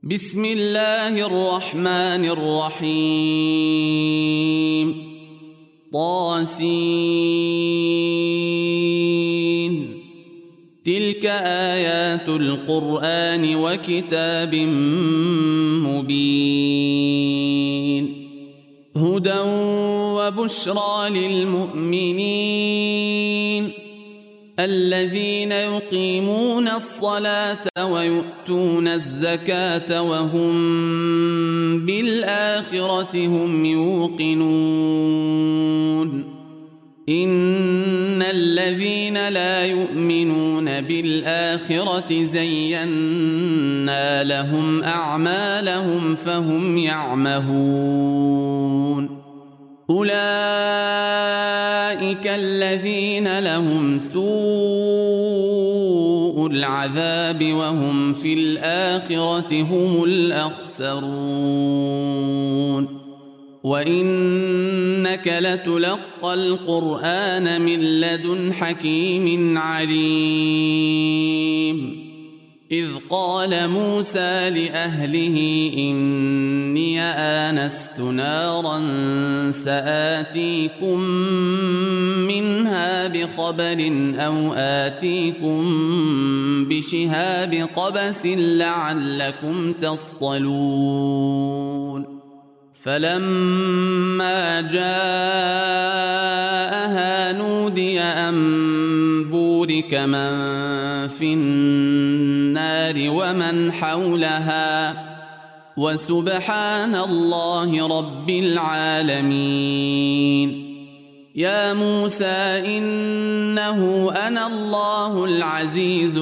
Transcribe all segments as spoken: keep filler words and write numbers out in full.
بسم الله الرحمن الرحيم طاسين تلك آيات القرآن وكتاب مبين هدى وبشرى للمؤمنين الذين يقيمون الصلاة ويؤتون الزكاة وهم بالآخرة هم يوقنون إن الذين لا يؤمنون بالآخرة زينا لهم أعمالهم فهم يعمهون أولئك الذين لهم سوء العذاب وهم في الآخرة هم الأخسرون وإنك لتلقى القرآن من لدن حكيم عليم إذ قال موسى لأهله إني آنست نارا سآتيكم منها بخبر أو آتيكم بشهاب قبس لعلكم تصطلون فلما جاءها نودي أن بورك من في النار ومن حولها وسبحان الله رب العالمين يا موسى إنه أنا الله العزيز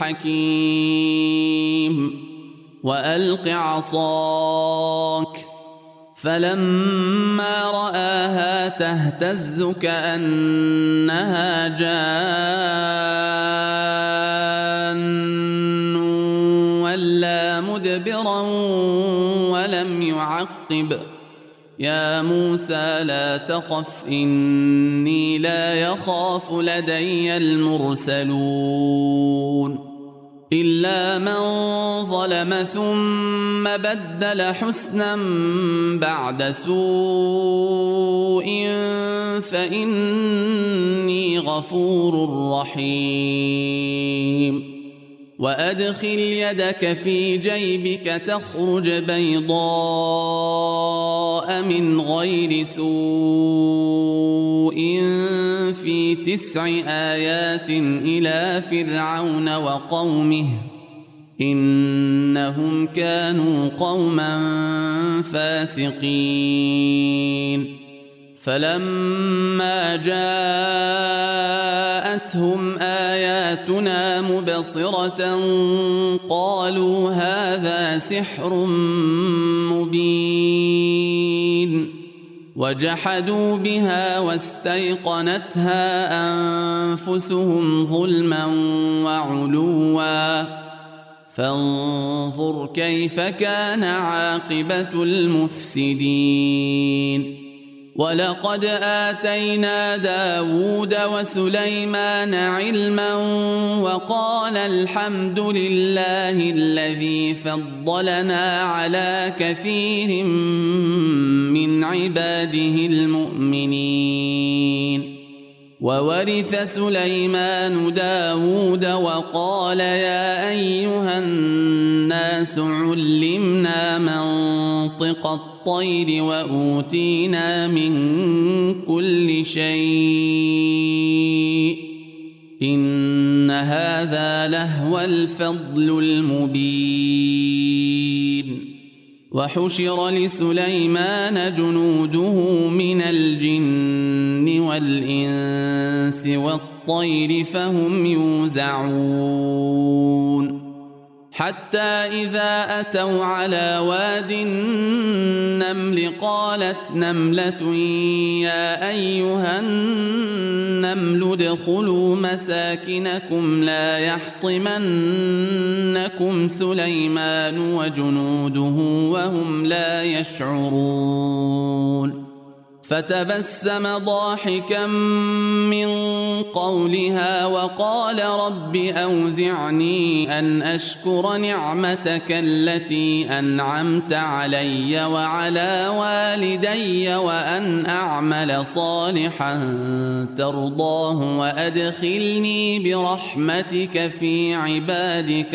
الحكيم وألق عصاك فلما رآها تهتز كأنها جان ولا مدبرا ولم يعقب يا موسى لا تخف إني لا يخاف لدي المرسلون إلا من ظلم ثم بدل حسنا بعد سوء فإني غفور رحيم وأدخل يدك في جيبك تخرج بيضاء من غير سوء في تسع آيات إلى فرعون وقومه إنهم كانوا قوما فاسقين فلما جاءتهم آياتنا مبصرة قالوا هذا سحر مبين وجحدوا بها واستيقنتها أنفسهم ظلما وعلوا فانظر كيف كان عاقبة المفسدين ولقد آتينا داود وسليمان علما وقال الحمد لله الذي فضلنا على كثير من عباده المؤمنين وورث سليمان داود وقال يا أيها الناس علمنا منطق الطير وأوتينا من كل شيء إن هذا لهو الفضل المبين وحشر لسليمان جنوده من الجن والإنس والطير فهم يوزعون حتى إذا أتوا على واد النمل قالت نملة يا أيها النمل ادخلوا مساكنكم لا يحطمنكم سليمان وجنوده وهم لا يشعرون فتبسم ضاحكا من قولها وقال رب أوزعني أن أشكر نعمتك التي أنعمت علي وعلى والدي وأن أعمل صالحا ترضاه وأدخلني برحمتك في عبادك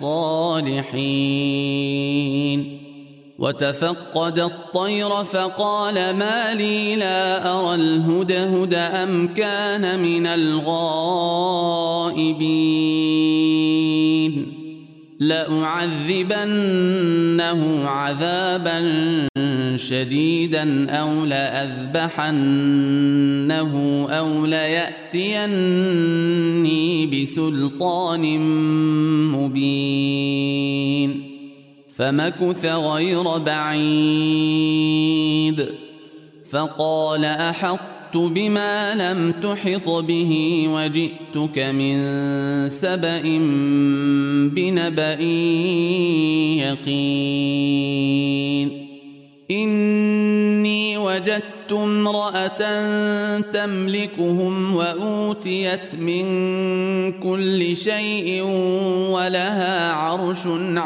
الصالحين. وتفقد الطير فقال ما لي لا أرى الهدهد أم كان من الغائبين لأعذبنه عذابا شديدا أو لأذبحنه أو ليأتيني بسلطان مبين. فمكث غير بعيد فقال أحطت بما لم تحط به وجئتك من سبأ بنبأ يقين. إني وجدت امرأة تملكهم وأوتيت من كل شيء ولها عرش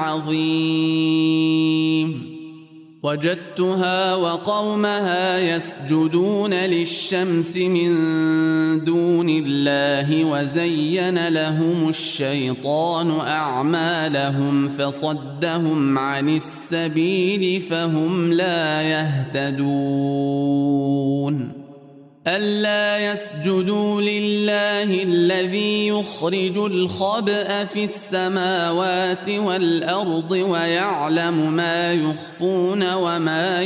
عظيم. وجدتها وقومها يسجدون للشمس من دون الله وزين لهم الشيطان أعمالهم فصدهم عن السبيل فهم لا يهتدون. ألا يسجدوا لله الذي يخرج الخبأ في السماوات والأرض ويعلم ما يخفون وما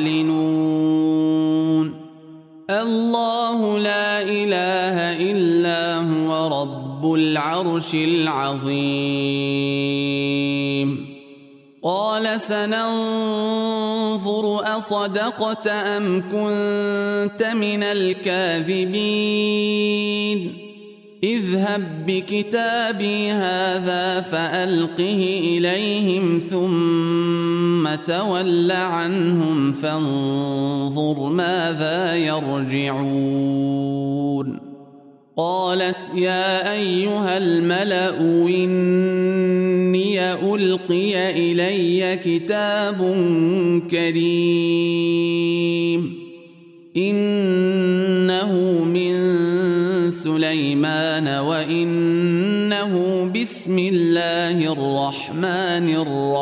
يعلنون. الله لا إله إلا هو رب العرش العظيم. قال سننظر أصدقت أم كنت من الكاذبين. اذهب بكتابي هذا فألقه إليهم ثم تول عنهم فانظر ماذا يرجعون. قالت يا أيها الملأ إني ألقي إلي كتاب كريم إنه من سليمان وإنه بسم الله الرحمن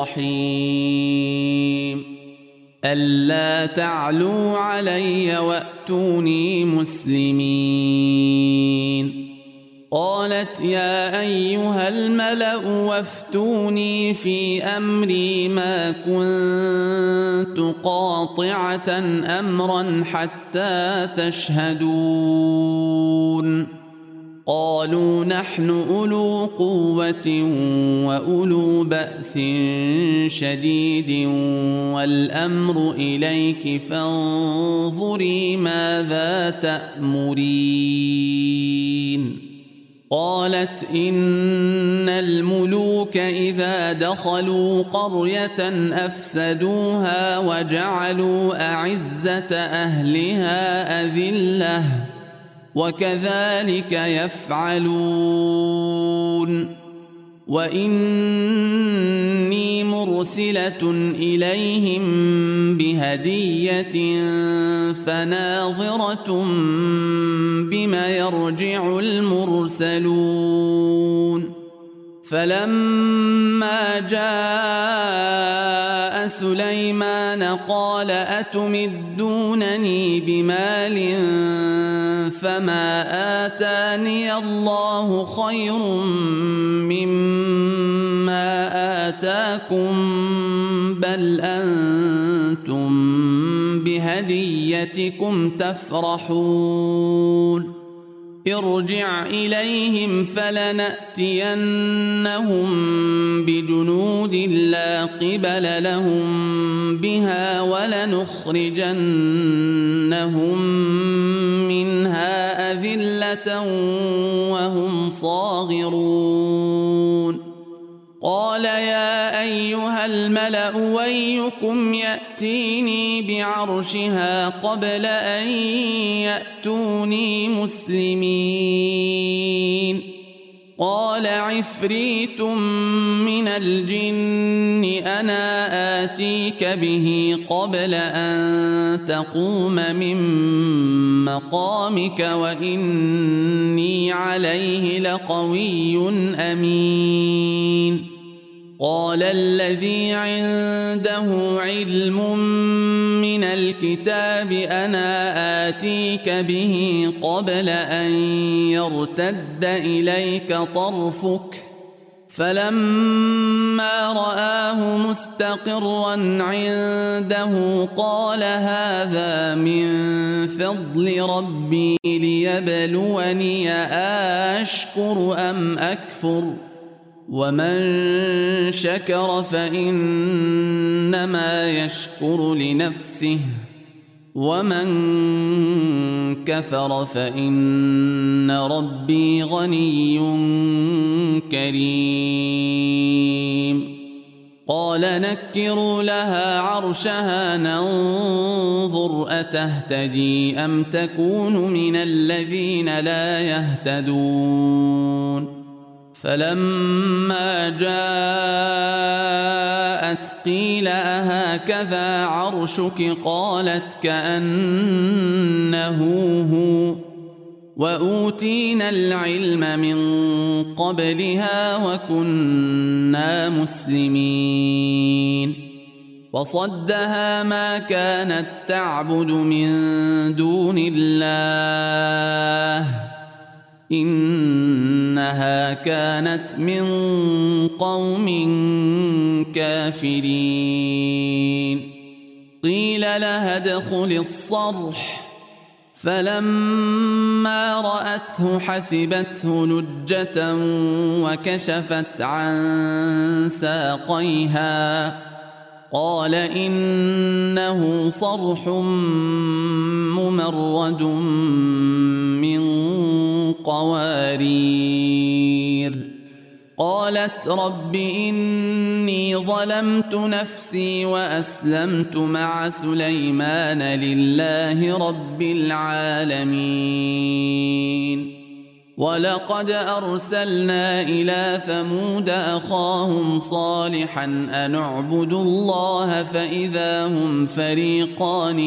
الرحيم. ألا تعلوا علي وأتوني مسلمين. قالت يا أيها الملأ وافتوني في أمري ما كنت قاطعة أمرا حتى تشهدون. قالوا نحن أولو قوة وأولو بأس شديد والأمر إليك فانظري ماذا تأمرين. قالت إن الملوك إذا دخلوا قرية أفسدوها وجعلوا أعزة أهلها أذلة وكذلك يفعلون. وإني مرسلة إليهم بهدية فناظرة بما يرجع المرسلون. فلما جاء سليمان قال أتمدونني بمال فما آتاني الله خير مما آتاكم بل أنتم بهديتكم تفرحون. ارجع إليهم فلنأتينهم بجنود لا قبل لهم بها ولنخرجنهم منها أذلة وهم صاغرون. قال يا أيها الملأ ويكم يأتيني بعرشها قبل أن يأتوني مسلمين قال عفريت من الجن أنا آتيك به قبل أن تقوم من مقامك وإني عليه لقوي أمين قال الذي عنده علم من الكتاب أنا آتيك به قبل أن يرتد إليك طرفك فلما رآه مستقرا عنده قال هذا من فضل ربي ليبلوني أشكر أم أكفر ومن شكر فإنما يشكر لنفسه ومن كفر فإن ربي غني كريم قال نكروا لها عرشها ننظر أتهتدي أم تكون من الذين لا يهتدون فلما جاءت قيل أهكذا عرشك قالت كأنه هو وأوتينا العلم من قبلها وكنا مسلمين وصدها ما كانت تعبد من دون الله إنها كانت من قوم كافرين قيل لها ادخل الصرح فلما رأته حسبته لجة وكشفت عن ساقيها قال إنه صرح ممرد من قوارير قالت رب إني ظلمت نفسي وأسلمت مع سليمان لله رب العالمين ولقد أرسلنا إلى ثمود أخاهم صالحا أن اعبدوا الله فإذا هم فريقان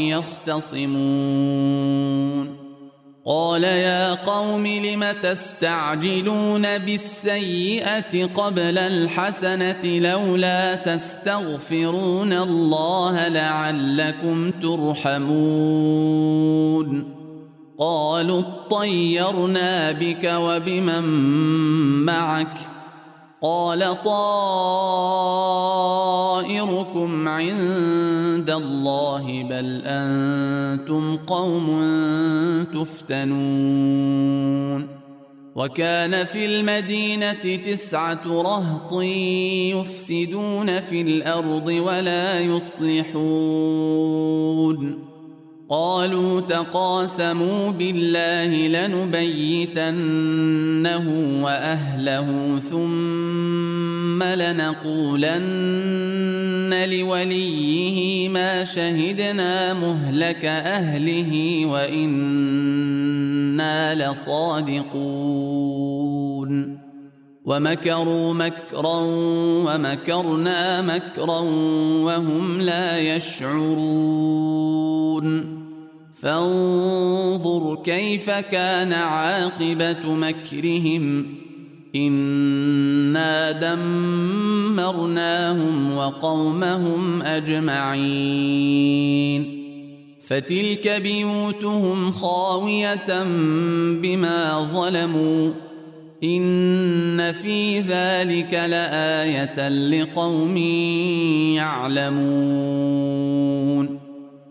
يختصمون قال يا قوم لم تستعجلون بالسيئة قبل الحسنة لولا تستغفرون الله لعلكم ترحمون قالوا اطيرنا بك وبمن معك قال طائركم عند الله بل أنتم قوم تفتنون وكان في المدينة تسعة رهط يفسدون في الأرض ولا يصلحون قالوا تقاسموا بالله لنبيتنه وأهله ثم لنقولن لوليه ما شهدنا مهلك أهله وإنا لصادقون ومكروا مكرا ومكرنا مكرا وهم لا يشعرون فانظر كيف كان عاقبة مكرهم إنا دمرناهم وقومهم أجمعين فتلك بيوتهم خاوية بما ظلموا إن في ذلك لآية لقوم يعلمون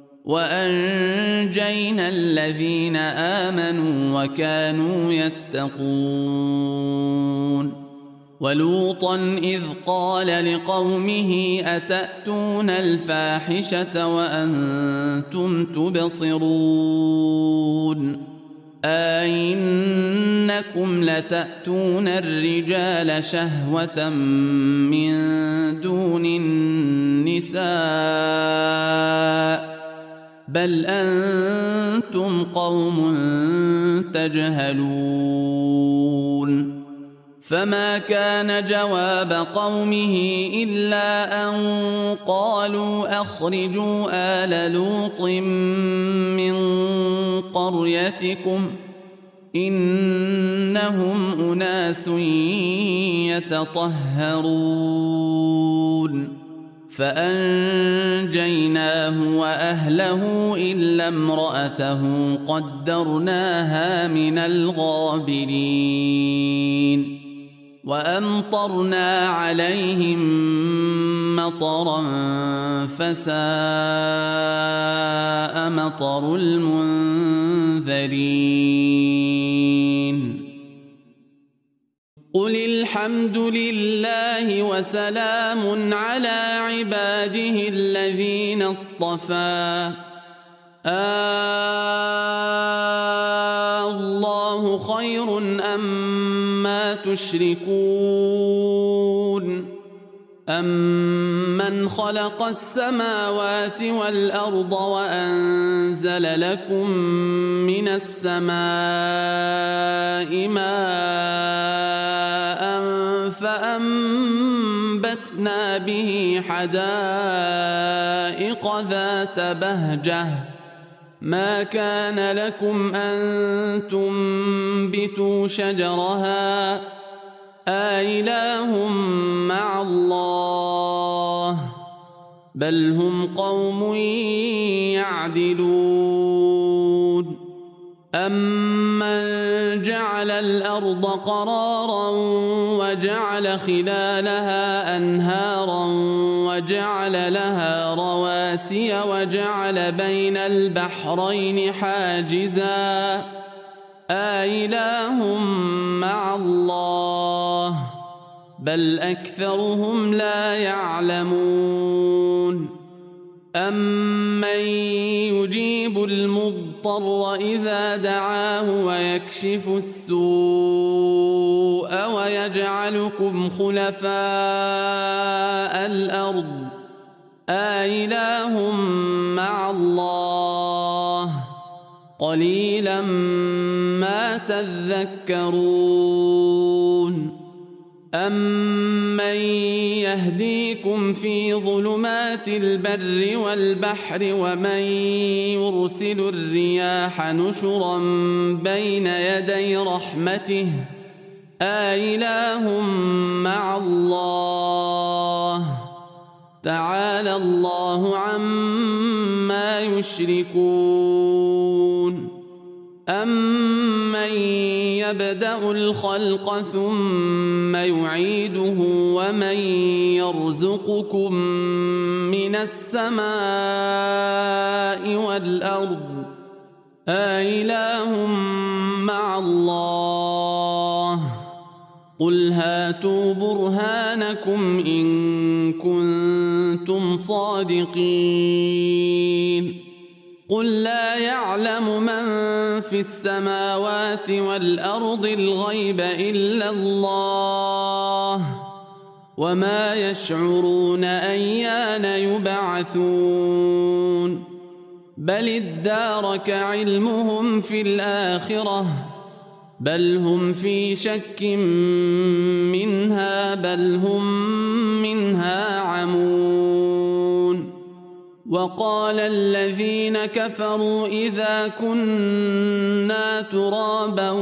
وأنجينا الذين آمنوا وكانوا يتقون ولوطا إذ قال لقومه أتأتون الفاحشة وأنتم تبصرون أئنكم لتأتون الرجال شهوة من دون النساء بل أنتم قوم تجهلون فما كان جواب قومه إلا أن قالوا أخرجوا آل لوط من قريتكم إنهم أناس يتطهرون فأنجيناه وأهله إلا امرأته قدرناها من الغابرين وأمطرنا عليهم مطرا فساء مطر المنذرين قل الحمد لله وسلام على عباده الذين اصطفى الله خير أما تشركون أمن خلق السماوات والأرض وأنزل لكم من السماء ماء فأنبتنا به حدائق ذات بهجة ما كان لكم أن تنبتوا شجرها أإله مع الله بل هم قوم يعدلون أمن جعل الأرض قرارا وجعل خلالها أنهارا وجعل لها رواسي وجعل بين البحرين حاجزا أإله مع الله بل أكثرهم لا يعلمون أمن يجيب المضطر إذا دعاه ويكشف السوء ويجعلكم خلفاء الأرض أإله مع الله قليلا ما تذكرون أمن يهديكم في ظلمات البر والبحر ومن يرسل الرياح نشرا بين يدي رحمته أإله مع الله تعالى الله عما يشركون أمن يبدأ الخلق ثم يعيده ومن يرزقكم من السماء والأرض أإله مع الله قل هاتوا برهانكم إن كنتم صادقين قل لا يعلم من في السماوات والأرض الغيب إلا الله وما يشعرون أيان يبعثون بل ادارك علمهم في الآخرة بل هم في شك منها بل هم منها عمون وقال الذين كفروا إذا كنا ترابا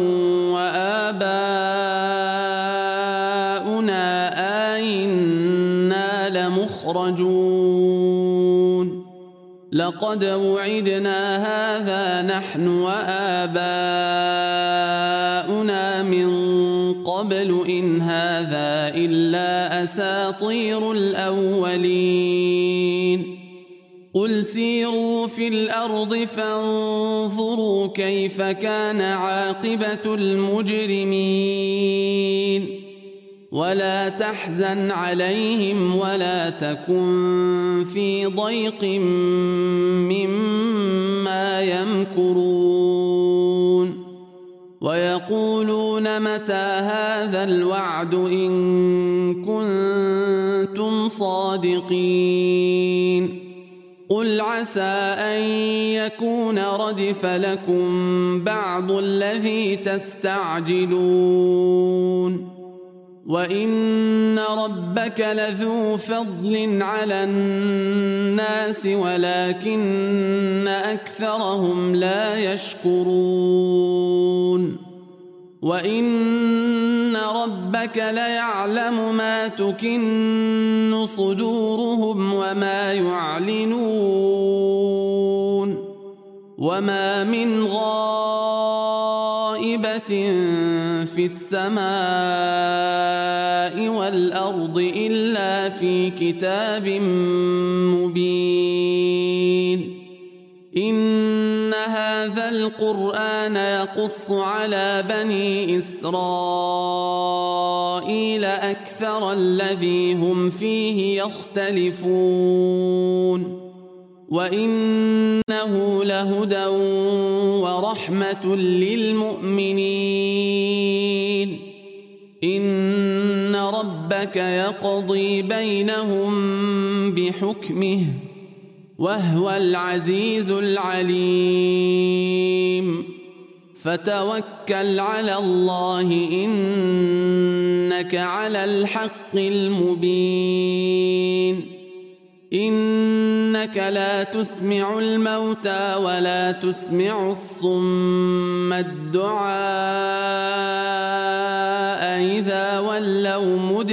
وآباؤنا أئنا لمخرجون لقد وعدنا هذا نحن وآباؤنا من قبل إن هذا إلا أساطير الأولين قل سيروا في الأرض فانظروا كيف كان عاقبة المجرمين ولا تحزن عليهم ولا تكن في ضيق مما يمكرون ويقولون متى هذا الوعد إن كنتم صادقين قل عسى أن يكون ردف لكم بعض الذي تستعجلون وإن ربك لذو فضل على الناس ولكن أكثرهم لا يشكرون وإن ربك ليعلم ما تكن صدورهم وما يعلنون وما من غائبة في السماء والأرض إلا في كتاب مبين إن هذا القرآن يقص على بني إسرائيل أكثر الذي هم فيه يختلفون وإنه لهدى ورحمة للمؤمنين إن ربك يقضي بينهم بحكمه وهو العزيز العليم فتوكل على الله إنك على الحق المبين إنك لا تسمع الموتى ولا تسمع الصم الدعاء إذا ولوا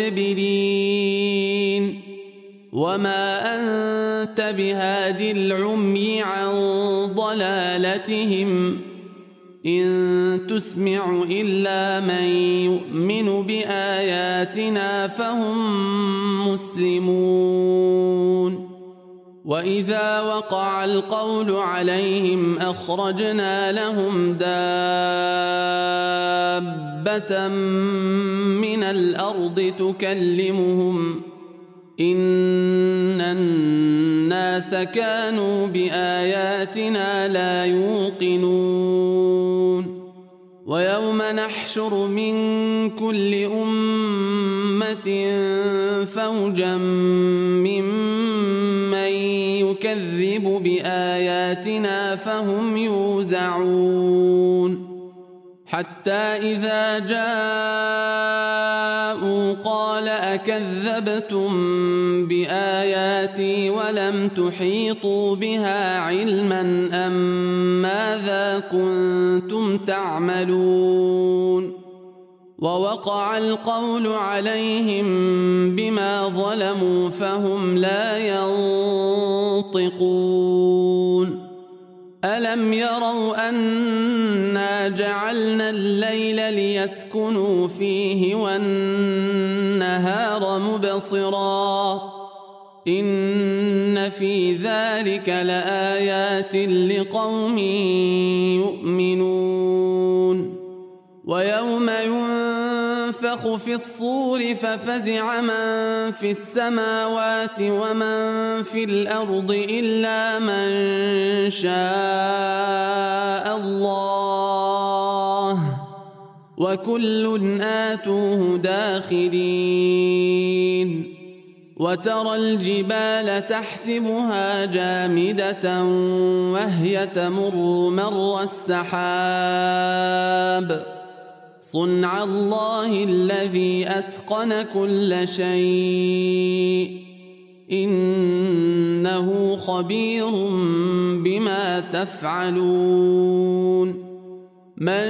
مدبرين وما أنت بهاد العمي عن ضلالتهم إن تسمع إلا من يؤمن بآياتنا فهم مسلمون وإذا وقع القول عليهم أخرجنا لهم دابة من الأرض تكلمهم إن الناس كانوا بآياتنا لا يوقنون ويوم نحشر من كل أمة فوجا ممن يكذب بآياتنا فهم يوزعون حتى إذا جاءوا قال أكذبتم بآياتي ولم تحيطوا بها علما أم ماذا كنتم تعملون ووقع القول عليهم بما ظلموا فهم لا ينطقون ألم يروا أنا جعلنا الليل ليسكنوا فيه والنهار مبصرا إن في ذلك لآيات لقوم يؤمنون ويوم ينفخ في الصور ففزع من في السماوات ومن في الأرض إلا من شاء الله وكل آتوه داخرين وترى الجبال تحسبها جامدة وهي تمر مر السحاب صنع الله الذي أتقن كل شيء إنه خبير بما تفعلون من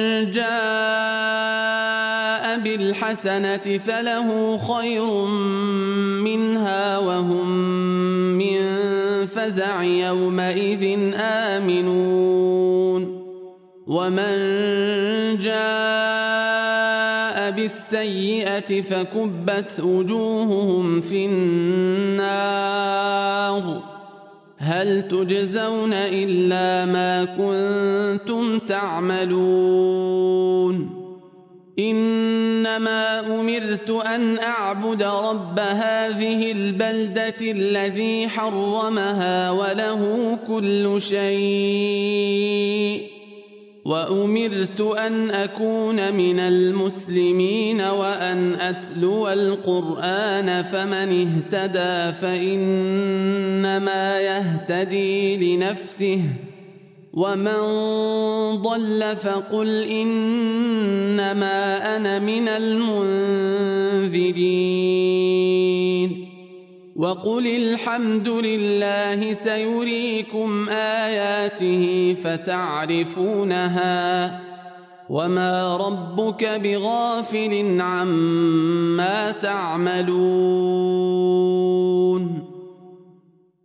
جاء بالحسنة فله خير منها وهم من فزع يومئذ آمنون ومن جاء بالسيئة فكبت وجوههم في النار هل تجزون إلا ما كنتم تعملون إنما أمرت أن أعبد رب هذه البلدة الذي حرمها وله كل شيء وأمرت أن أكون من المسلمين وأن أتلو القرآن فمن اهتدى فإنما يهتدي لنفسه ومن ضل فقل إنما أنا من المنذرين وقل الحمد لله سيريكم آياته فتعرفونها وما ربك بغافل عما تعملون